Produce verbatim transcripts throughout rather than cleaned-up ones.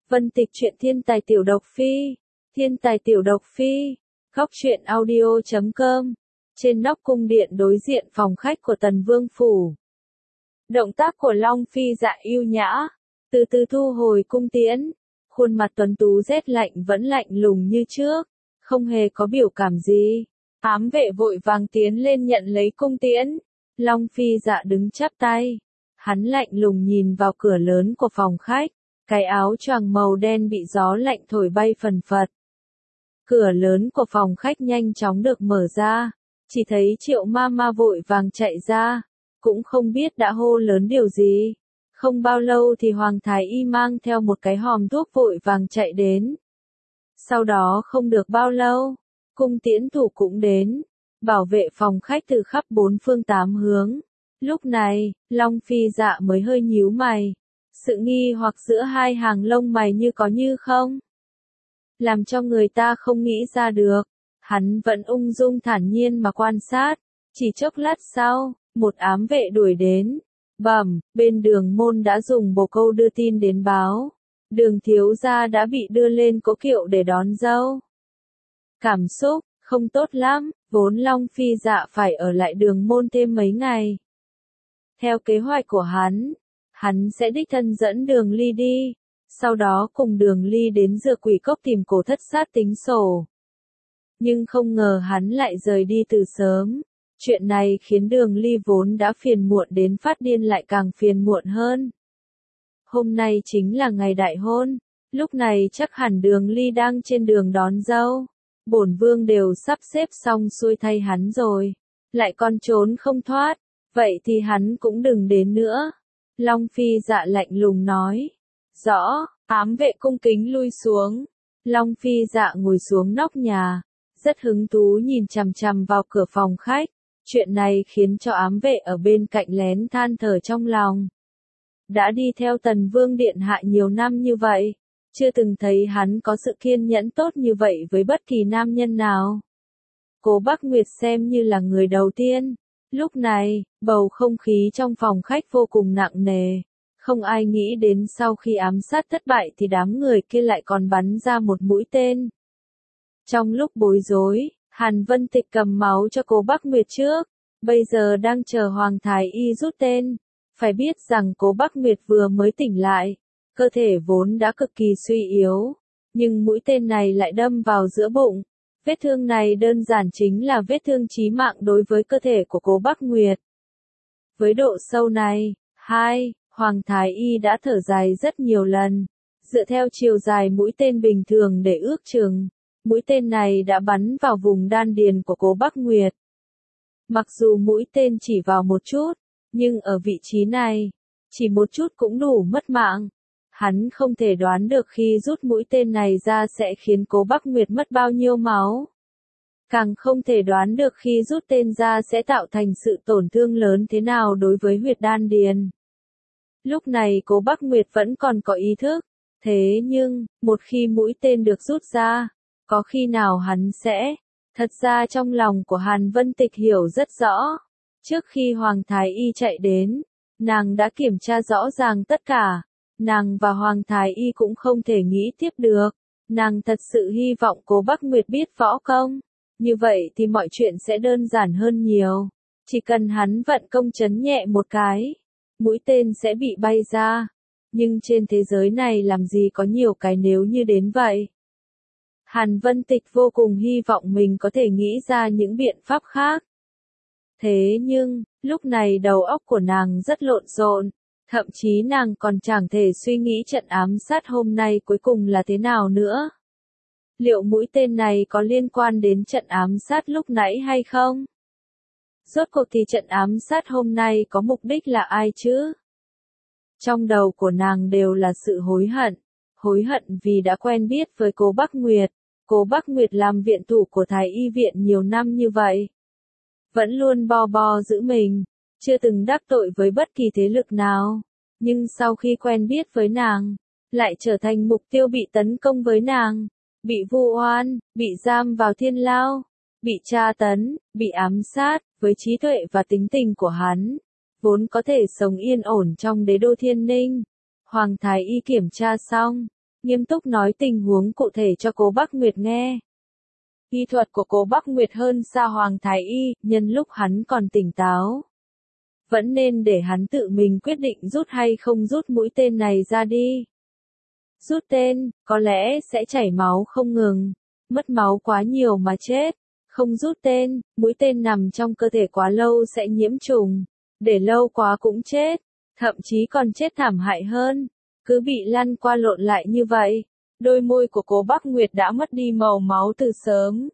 Vân Tịch truyện thiên tài tiểu độc phi, thiên tài tiểu độc phi, góc truyện audio chấm com, trên nóc cung điện đối diện phòng khách của Tần Vương Phủ. Động tác của Long Phi Dạ yêu nhã, từ từ thu hồi cung tiễn, khuôn mặt tuấn tú rét lạnh vẫn lạnh lùng như trước, không hề có biểu cảm gì. Ám vệ vội vàng tiến lên nhận lấy cung tiễn, Long Phi Dạ đứng chắp tay, hắn lạnh lùng nhìn vào cửa lớn của phòng khách, cái áo choàng màu đen bị gió lạnh thổi bay phần phật. Cửa lớn của phòng khách nhanh chóng được mở ra, chỉ thấy Triệu Ma Ma vội vàng chạy ra, cũng không biết đã hô lớn điều gì. Không bao lâu thì Hoàng Thái Y mang theo một cái hòm thuốc vội vàng chạy đến. Sau đó không được bao lâu, cung tiễn thủ cũng đến, bảo vệ phòng khách từ khắp bốn phương tám hướng. Lúc này, Long Phi Dạ mới hơi nhíu mày, sự nghi hoặc giữa hai hàng lông mày như có như không, làm cho người ta không nghĩ ra được. Hắn vẫn ung dung thản nhiên mà quan sát, chỉ chốc lát sau, một ám vệ đuổi đến. Bẩm, bên Đường môn đã dùng bồ câu đưa tin đến báo, Đường thiếu gia đã bị đưa lên cỗ kiệu để đón dâu. Cảm xúc không tốt lắm, vốn Long Phi Dạ phải ở lại Đường môn thêm mấy ngày. Theo kế hoạch của hắn, hắn sẽ đích thân dẫn Đường Ly đi, sau đó cùng Đường Ly đến Dược Quỷ Cốc tìm Cổ Thất Sát tính sổ. Nhưng không ngờ hắn lại rời đi từ sớm. Chuyện này khiến Đường Ly vốn đã phiền muộn đến phát điên lại càng phiền muộn hơn. Hôm nay chính là ngày đại hôn, lúc này chắc hẳn Đường Ly đang trên đường đón dâu. Bổn vương đều sắp xếp xong xuôi thay hắn rồi, lại còn trốn không thoát, vậy thì hắn cũng đừng đến nữa. Long Phi Dạ lạnh lùng nói. Rõ, ám vệ cung kính lui xuống. Long Phi Dạ ngồi xuống nóc nhà, rất hứng thú nhìn chằm chằm vào cửa phòng khách. Chuyện này khiến cho ám vệ ở bên cạnh lén than thở trong lòng. Đã đi theo Tần Vương Điện Hạ nhiều năm như vậy, chưa từng thấy hắn có sự kiên nhẫn tốt như vậy với bất kỳ nam nhân nào. Cố Bắc Nguyệt xem như là người đầu tiên. Lúc này, bầu không khí trong phòng khách vô cùng nặng nề. Không ai nghĩ đến sau khi ám sát thất bại thì đám người kia lại còn bắn ra một mũi tên. Trong lúc bối rối, Hàn Vân Tịch cầm máu cho Cố Bắc Nguyệt trước, bây giờ đang chờ Hoàng Thái Y rút tên. Phải biết rằng Cố Bắc Nguyệt vừa mới tỉnh lại, cơ thể vốn đã cực kỳ suy yếu, nhưng mũi tên này lại đâm vào giữa bụng. Vết thương này đơn giản chính là vết thương chí mạng đối với cơ thể của Cố Bắc Nguyệt. Với độ sâu này, hai, Hoàng Thái Y đã thở dài rất nhiều lần, dựa theo chiều dài mũi tên bình thường để ước chừng. Mũi tên này đã bắn vào vùng đan điền của Cố Bắc Nguyệt. Mặc dù mũi tên chỉ vào một chút, nhưng ở vị trí này, chỉ một chút cũng đủ mất mạng. Hắn không thể đoán được khi rút mũi tên này ra sẽ khiến Cố Bắc Nguyệt mất bao nhiêu máu. Càng không thể đoán được khi rút tên ra sẽ tạo thành sự tổn thương lớn thế nào đối với huyệt đan điền. Lúc này Cố Bắc Nguyệt vẫn còn có ý thức, thế nhưng, một khi mũi tên được rút ra, có khi nào hắn sẽ... Thật ra trong lòng của Hàn Vân Tịch hiểu rất rõ. Trước khi Hoàng Thái Y chạy đến, nàng đã kiểm tra rõ ràng tất cả. Nàng và Hoàng Thái Y cũng không thể nghĩ tiếp được. Nàng thật sự hy vọng Cố Bắc Nguyệt biết võ công. Như vậy thì mọi chuyện sẽ đơn giản hơn nhiều. Chỉ cần hắn vận công chấn nhẹ một cái, mũi tên sẽ bị bay ra. Nhưng trên thế giới này làm gì có nhiều cái nếu như đến vậy. Hàn Vân Tịch vô cùng hy vọng mình có thể nghĩ ra những biện pháp khác. Thế nhưng, lúc này đầu óc của nàng rất lộn xộn, thậm chí nàng còn chẳng thể suy nghĩ trận ám sát hôm nay cuối cùng là thế nào nữa. Liệu mũi tên này có liên quan đến trận ám sát lúc nãy hay không? Rốt cuộc thì trận ám sát hôm nay có mục đích là ai chứ? Trong đầu của nàng đều là sự hối hận. Hối hận vì đã quen biết với Cố Bắc Nguyệt. Cố Bắc Nguyệt làm viện thủ của Thái Y viện nhiều năm như vậy. Vẫn luôn bo bo giữ mình, chưa từng đắc tội với bất kỳ thế lực nào. Nhưng sau khi quen biết với nàng, lại trở thành mục tiêu bị tấn công với nàng. Bị vu oan, bị giam vào thiên lao, bị tra tấn, bị ám sát, với trí tuệ và tính tình của hắn. Vốn có thể sống yên ổn trong đế đô Thiên Ninh. Hoàng Thái Y kiểm tra xong, nghiêm túc nói tình huống cụ thể cho cố Bắc Nguyệt nghe. Y thuật của cố Bắc Nguyệt hơn xa Hoàng Thái Y, nhân lúc hắn còn tỉnh táo. Vẫn nên để hắn tự mình quyết định rút hay không rút mũi tên này ra đi. Rút tên, có lẽ sẽ chảy máu không ngừng, mất máu quá nhiều mà chết. Không rút tên, mũi tên nằm trong cơ thể quá lâu sẽ nhiễm trùng, để lâu quá cũng chết, thậm chí còn chết thảm hại hơn. Cứ bị lăn qua lộn lại như vậy, đôi môi của cố Bắc Nguyệt đã mất đi màu máu từ sớm.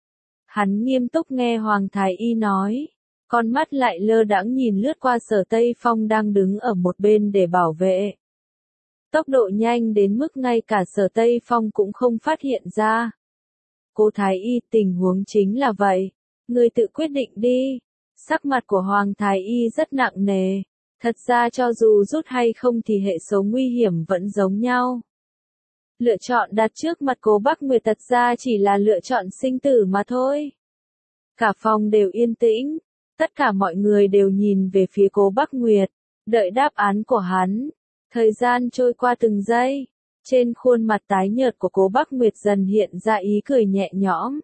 Hắn nghiêm túc nghe Hoàng Thái Y nói, con mắt lại lơ đãng nhìn lướt qua Sở Tây Phong đang đứng ở một bên để bảo vệ. Tốc độ nhanh đến mức ngay cả Sở Tây Phong cũng không phát hiện ra. Cố Thái Y, tình huống chính là vậy, người tự quyết định đi. Sắc mặt của Hoàng Thái Y rất nặng nề. Thật ra cho dù rút hay không thì hệ số nguy hiểm vẫn giống nhau. Lựa chọn đặt trước mặt cố Bắc Nguyệt thật ra chỉ là lựa chọn sinh tử mà thôi. Cả phòng đều yên tĩnh, tất cả mọi người đều nhìn về phía cố Bắc Nguyệt, đợi đáp án của hắn. Thời gian trôi qua từng giây, trên khuôn mặt tái nhợt của cố Bắc Nguyệt dần hiện ra ý cười nhẹ nhõm.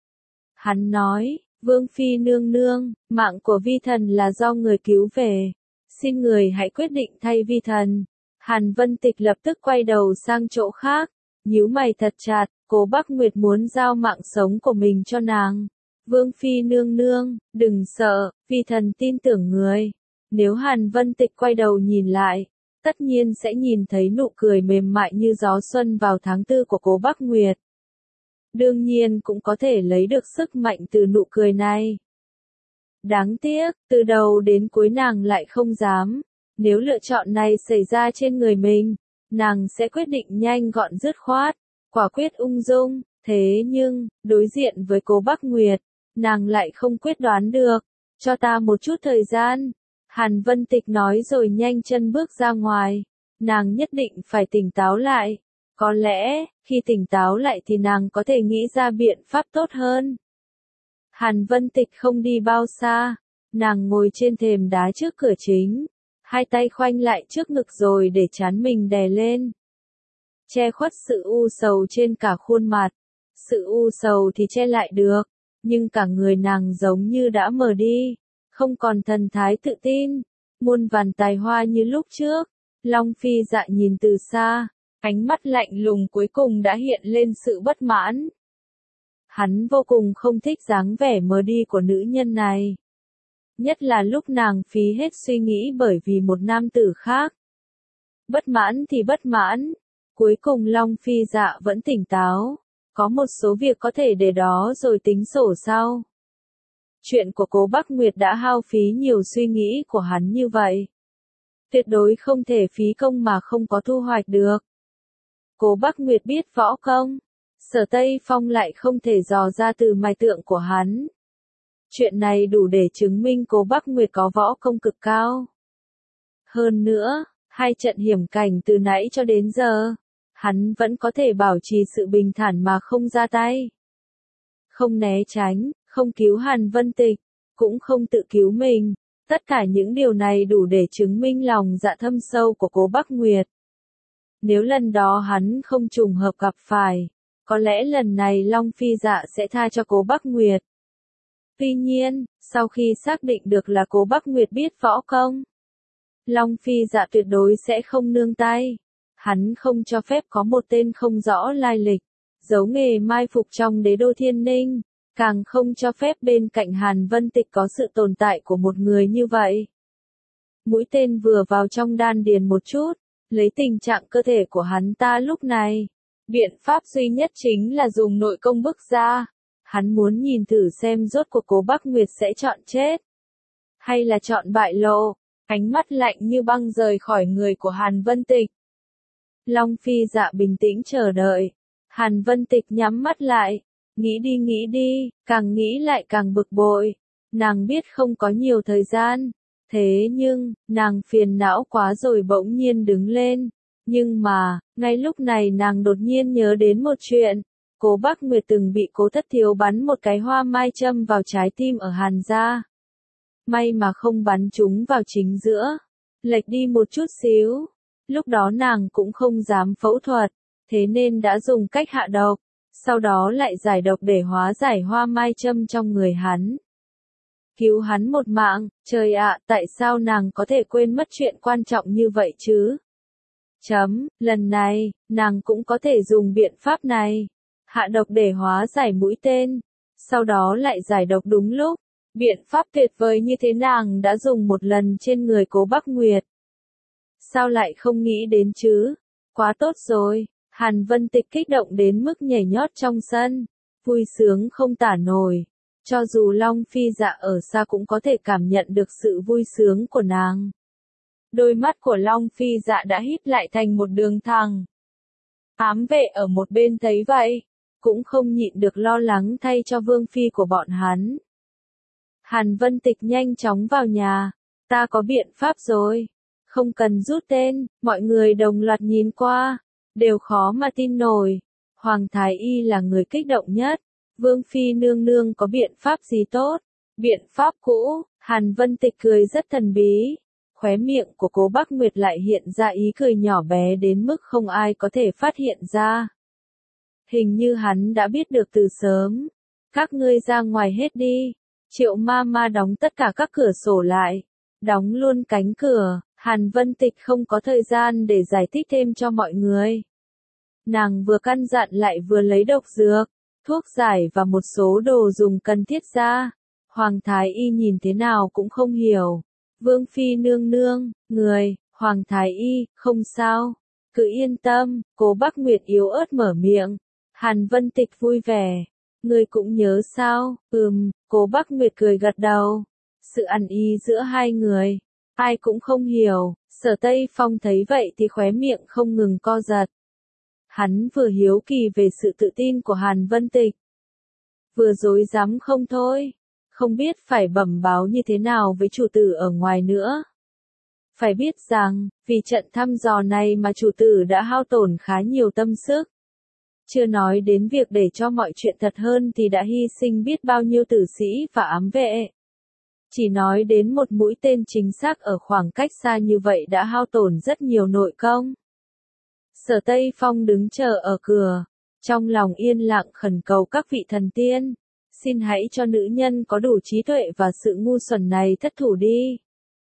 Hắn nói, Vương Phi nương nương, mạng của vi thần là do người cứu về. Xin người hãy quyết định thay vi thần. Hàn Vân Tịch lập tức quay đầu sang chỗ khác, nhíu mày thật chặt, cố Bắc Nguyệt muốn giao mạng sống của mình cho nàng. Vương Phi nương nương, đừng sợ, vi thần tin tưởng người. Nếu Hàn Vân Tịch quay đầu nhìn lại, tất nhiên sẽ nhìn thấy nụ cười mềm mại như gió xuân vào tháng tư của cố Bắc Nguyệt. Đương nhiên cũng có thể lấy được sức mạnh từ nụ cười này. Đáng tiếc, từ đầu đến cuối nàng lại không dám. Nếu lựa chọn này xảy ra trên người mình, nàng sẽ quyết định nhanh gọn dứt khoát, quả quyết ung dung. Thế nhưng, đối diện với cố Bắc Nguyệt, nàng lại không quyết đoán được. Cho ta một chút thời gian. Hàn Vân Tịch nói rồi nhanh chân bước ra ngoài. Nàng nhất định phải tỉnh táo lại. Có lẽ, khi tỉnh táo lại thì nàng có thể nghĩ ra biện pháp tốt hơn. Hàn Vân Tịch không đi bao xa. Nàng ngồi trên thềm đá trước cửa chính. Hai tay khoanh lại trước ngực rồi để trán mình đè lên. Che khuất sự u sầu trên cả khuôn mặt. Sự u sầu thì che lại được. Nhưng cả người nàng giống như đã mờ đi. Không còn thần thái tự tin. Muôn vàn tài hoa như lúc trước. Long Phi Dạ nhìn từ xa. Ánh mắt lạnh lùng cuối cùng đã hiện lên sự bất mãn. Hắn vô cùng không thích dáng vẻ mờ đi của nữ nhân này. Nhất là lúc nàng phí hết suy nghĩ bởi vì một nam tử khác. Bất mãn thì bất mãn. Cuối cùng Long Phi Dạ vẫn tỉnh táo. Có một số việc có thể để đó rồi tính sổ sau. Chuyện của cố Bắc Nguyệt đã hao phí nhiều suy nghĩ của hắn như vậy. Tuyệt đối không thể phí công mà không có thu hoạch được. Cố Bắc Nguyệt biết võ công. Sở Tây Phong lại không thể dò ra từ mài tượng của hắn. Chuyện này đủ để chứng minh cố Bắc Nguyệt có võ công cực cao. Hơn nữa, hai trận hiểm cảnh từ nãy cho đến giờ, hắn vẫn có thể bảo trì sự bình thản mà không ra tay. Không né tránh, không cứu Hàn Vân Tịch, cũng không tự cứu mình. Tất cả những điều này đủ để chứng minh lòng dạ thâm sâu của cố Bắc Nguyệt. Nếu lần đó hắn không trùng hợp gặp phải, có lẽ lần này Long Phi Dạ sẽ tha cho cố Bắc Nguyệt. Tuy nhiên, sau khi xác định được là cố Bắc Nguyệt biết võ công, Long Phi Dạ tuyệt đối sẽ không nương tay. Hắn không cho phép có một tên không rõ lai lịch, giấu nghề mai phục trong đế đô Thiên Ninh, càng không cho phép bên cạnh Hàn Vân Tịch có sự tồn tại của một người như vậy. Mũi tên vừa vào trong đan điền một chút, lấy tình trạng cơ thể của hắn ta lúc này, biện pháp duy nhất chính là dùng nội công bức ra. Hắn muốn nhìn thử xem rốt cuộc cố Bắc Nguyệt sẽ chọn chết, hay là chọn bại lộ. Ánh mắt lạnh như băng rời khỏi người của Hàn Vân Tịch. Long Phi Dạ bình tĩnh chờ đợi. Hàn Vân Tịch nhắm mắt lại. Nghĩ đi nghĩ đi, càng nghĩ lại càng bực bội. Nàng biết không có nhiều thời gian. Thế nhưng, nàng phiền não quá rồi bỗng nhiên đứng lên. Nhưng mà, ngay lúc này nàng đột nhiên nhớ đến một chuyện. Cố Bắc Nguyệt từng bị Cố Thất Thiếu bắn một cái hoa mai châm vào trái tim ở Hàn gia. May mà không bắn chúng vào chính giữa. Lệch đi một chút xíu. Lúc đó nàng cũng không dám phẫu thuật. thế nên đã dùng cách hạ độc, sau đó lại giải độc để hóa giải hoa mai châm trong người hắn. Cứu hắn một mạng, trời ạ, tại sao nàng có thể quên mất chuyện quan trọng như vậy chứ? Chấm, lần này, nàng cũng có thể dùng biện pháp này. Hạ độc để hóa giải mũi tên, sau đó lại giải độc đúng lúc. Biện pháp tuyệt vời như thế nàng đã dùng một lần trên người Cố Bắc Nguyệt. Sao lại không nghĩ đến chứ? Quá tốt rồi. Hàn Vân Tịch kích động đến mức nhảy nhót trong sân, vui sướng không tả nổi. Cho dù Long Phi Dạ ở xa cũng có thể cảm nhận được sự vui sướng của nàng. Đôi mắt của Long Phi Dạ đã híp lại thành một đường thẳng. Ám vệ ở một bên thấy vậy, cũng không nhịn được lo lắng thay cho vương phi của bọn hắn. Hàn Vân Tịch nhanh chóng vào nhà, ta có biện pháp rồi, không cần rút tên, mọi người đồng loạt nhìn qua, đều khó mà tin nổi. Hoàng Thái Y là người kích động nhất, Vương Phi nương nương có biện pháp gì tốt? Biện pháp cũ, Hàn Vân Tịch cười rất thần bí, khóe miệng của Cố Bắc Nguyệt lại hiện ra ý cười nhỏ bé đến mức không ai có thể phát hiện ra. Hình như hắn đã biết được từ sớm. Các ngươi ra ngoài hết đi. Triệu ma ma đóng tất cả các cửa sổ lại. Đóng luôn cánh cửa. Hàn Vân Tịch không có thời gian để giải thích thêm cho mọi người. Nàng vừa căn dặn lại vừa lấy độc dược, thuốc giải và một số đồ dùng cần thiết ra. Hoàng Thái Y nhìn thế nào cũng không hiểu. Vương Phi nương nương, người, Hoàng Thái Y, không sao. Cứ yên tâm, Cố Bắc Nguyệt yếu ớt mở miệng. Hàn Vân Tịch vui vẻ. Người cũng nhớ sao? Ừm, Cố Bắc Nguyệt cười gật đầu. Sự ăn ý giữa hai người, ai cũng không hiểu. Sở Tây Phong thấy vậy thì khóe miệng không ngừng co giật. Hắn vừa hiếu kỳ về sự tự tin của Hàn Vân Tịch, vừa rối rắm không thôi. Không biết phải bẩm báo như thế nào với chủ tử ở ngoài nữa. Phải biết rằng, vì trận thăm dò này mà chủ tử đã hao tổn khá nhiều tâm sức. Chưa nói đến việc để cho mọi chuyện thật hơn thì đã hy sinh biết bao nhiêu tử sĩ và ám vệ. Chỉ nói đến một mũi tên chính xác ở khoảng cách xa như vậy đã hao tổn rất nhiều nội công. Sở Tây Phong đứng chờ ở cửa, trong lòng yên lặng khẩn cầu các vị thần tiên. Xin hãy cho nữ nhân có đủ trí tuệ và sự ngu xuẩn này thất thủ đi.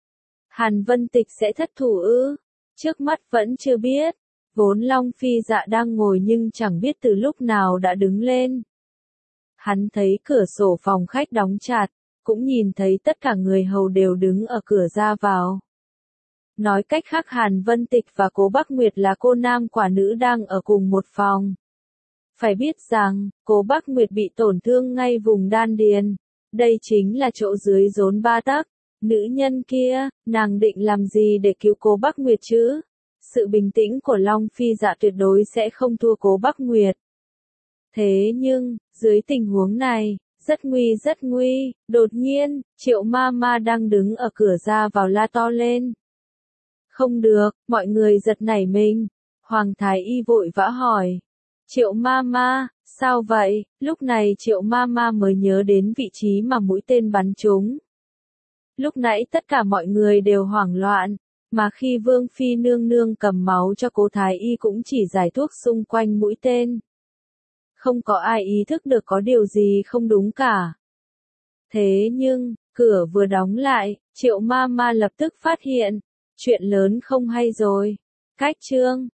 Hàn Vân Tịch sẽ thất thủ ư? Trước mắt vẫn chưa biết. Vốn Long Phi Dạ đang ngồi nhưng chẳng biết từ lúc nào đã đứng lên. Hắn thấy cửa sổ phòng khách đóng chặt, cũng nhìn thấy tất cả người hầu đều đứng ở cửa ra vào. Nói cách khác Hàn Vân Tịch và Cố Bắc Nguyệt là cô nam quả nữ đang ở cùng một phòng. Phải biết rằng, Cố Bắc Nguyệt bị tổn thương ngay vùng đan điền. Đây chính là chỗ dưới rốn ba tấc. Nữ nhân kia, nàng định làm gì để cứu Cố Bắc Nguyệt chứ? Sự bình tĩnh của Long Phi Dạ tuyệt đối sẽ không thua Cố Bắc Nguyệt. Thế nhưng, dưới tình huống này, rất nguy rất nguy, đột nhiên, Triệu ma ma đang đứng ở cửa ra vào la to lên. Không được, mọi người giật nảy mình. Hoàng Thái Y vội vã hỏi. Triệu ma ma, sao vậy? Lúc này Triệu ma ma mới nhớ đến vị trí mà mũi tên bắn trúng. Lúc nãy tất cả mọi người đều hoảng loạn, mà khi Vương Phi nương nương cầm máu cho Cố Thái Y cũng chỉ giải thuốc xung quanh mũi tên. Không có ai ý thức được có điều gì không đúng cả. Thế nhưng, cửa vừa đóng lại, Triệu ma ma lập tức phát hiện, chuyện lớn không hay rồi. Cách chương